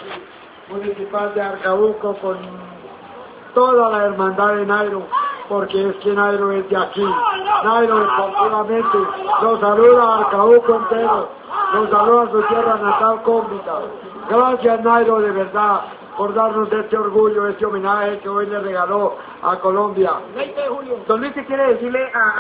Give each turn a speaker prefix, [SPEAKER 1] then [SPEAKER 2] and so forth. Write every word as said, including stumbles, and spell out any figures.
[SPEAKER 1] municipal de Arcabuco con toda la hermandad de Nairo, porque es que Nairo es de aquí. Nairo deportivamente nos saluda a Arcabuco entero, nos saluda a su tierra natal Cómbita. Gracias Nairo de verdad por darnos este orgullo, este homenaje que hoy le regaló a Colombia.
[SPEAKER 2] Don Luis, ¿qué quiere decirle a